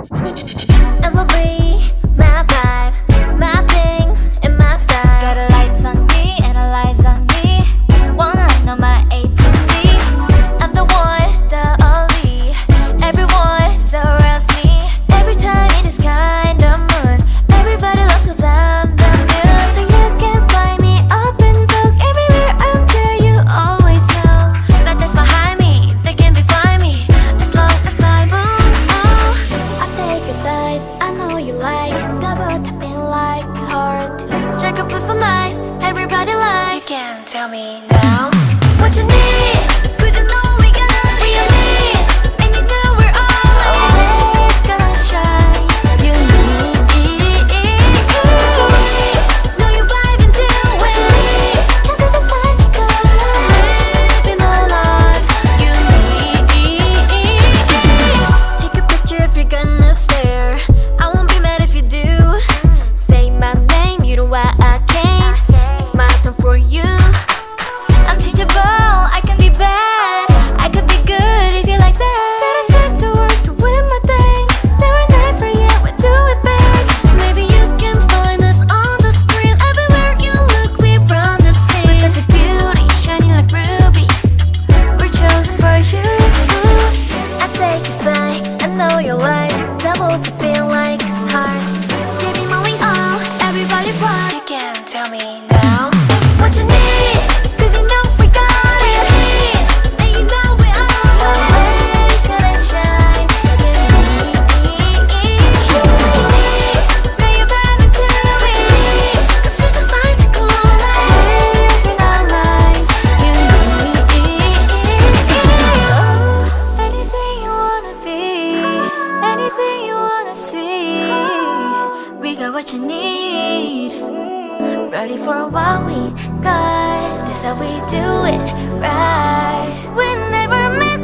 MLB, my vibe, my things, and my style. Got a lights on me and a lights on me. Wanna know my A to Z. I'm the one, the only. Everyone surrounds me. Every time it is kind of moon. Everybody loves 'cause I'm the muse. So you can find me up in Vogue everywhere until you always know. But that's behind me, they can define me. As long as I move, oh, I take your side. I know you like double tapping like heart. Strike up so nice, everybody You likes. can tell me now what you need. 'Cause you know we gonna be on this. And you know we're always gonna shine. You need What you need? Know you vibing too well. what you need. 'Cause it's a size of color. Living our lives. You need. Take a picture if you're gonna stare. I won't be mad if you do. Say my name, you know why I came. It's my turn for you. I'm changeable, I can be bad. I could be good if you like that. That I said to work to win my thing. Never never yet, we do it big. Maybe you can find us on the screen. Everywhere you look, we run the scene. Look at the beauty, shining like rubies. We're chosen for you. I take your side. I know you like double tapping like hearts. Keep me moving on, everybody You fast. can tell me now what you need. 'Cause you know we got it. And you know we always gonna shine. You need. What you need? Now you're vibing to me. 'Cause we're so cyclical. Living our life. You need. Oh, anything you wanna be, anything you wanna see, we got what you need. Ready for what we got. That's how we do it right. We never miss.